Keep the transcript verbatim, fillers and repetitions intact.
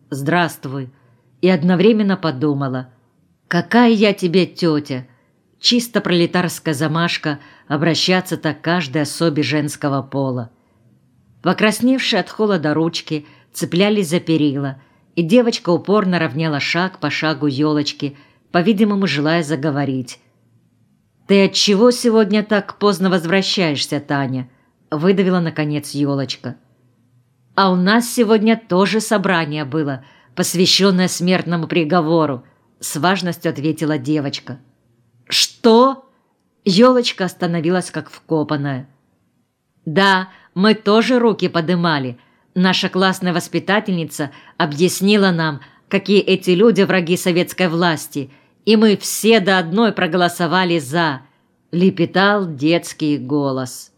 «Здравствуй», и одновременно подумала: «Какая я тебе тетя!» Чисто пролетарская замашка обращаться так к каждой особе женского пола. Покрасневшие от холода ручки цеплялись за перила, и девочка упорно равняла шаг по шагу елочки, по-видимому, желая заговорить. «Ты отчего сегодня так поздно возвращаешься, Таня?» — выдавила, наконец, елочка. «А у нас сегодня тоже собрание было, посвященное смертному приговору», — с важностью ответила девочка. «Что?» — елочка остановилась как вкопанная. «Да, мы тоже руки подымали. Наша классная воспитательница объяснила нам, какие эти люди враги советской власти, и мы все до одной проголосовали «за», — лепетал детский голос.